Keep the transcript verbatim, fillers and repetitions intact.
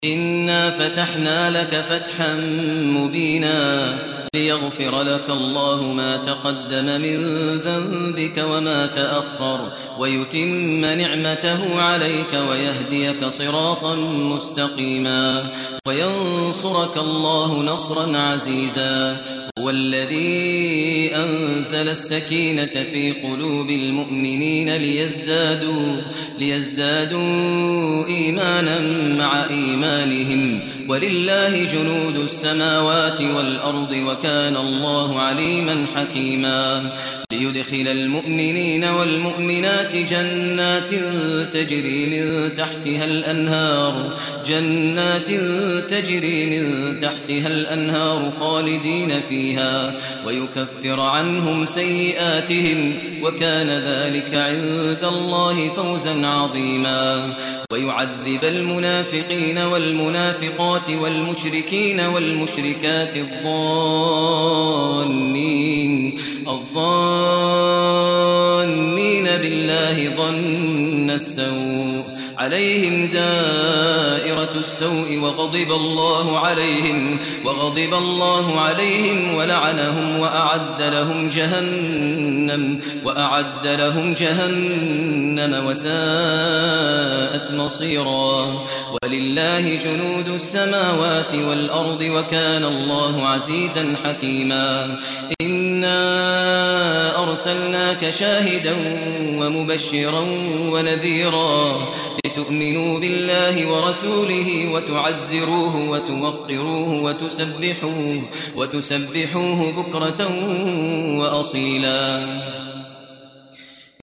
إنا فتحنا لك فتحا مبينا ليغفر لك الله ما تقدم من ذنبك وما تأخر ويتم نعمته عليك ويهديك صراطا مستقيما وينصرك الله نصرا عزيزا. هو الذي أنزل السكينة في قلوب المؤمنين ليزدادوا, ليزدادوا إيمانا مع إيمانهم ولله جنود السماوات والأرض وكان الله عليما حكيما. ليدخل المؤمنين والمؤمنات جنات تجري من تحتها الأنهار جنات تجري من تحتها الأنهار خالدين فيها ويكفر عنهم سيئاتهم وكان ذلك عند الله فوزا عظيما. ويعذب المنافقين والمنافقات والمشركين والمشركات الظانين الظانين بالله ظن السوء عليهم دائرة السوء وغضب الله عليهم وغضب الله عليهم ولعنهم وأعد لهم جهنم وأعد لهم جهنم وساءت مصيرا. ولله جنود السماوات والأرض وكان الله عزيزا حكيما. إنا أرسلناك شاهدا ومبشرا ونذيرا لتؤمنوا بالله ورسوله وتعزروه وتوقروه وتسبحوه, وتسبحوه بكرة وأصيلا.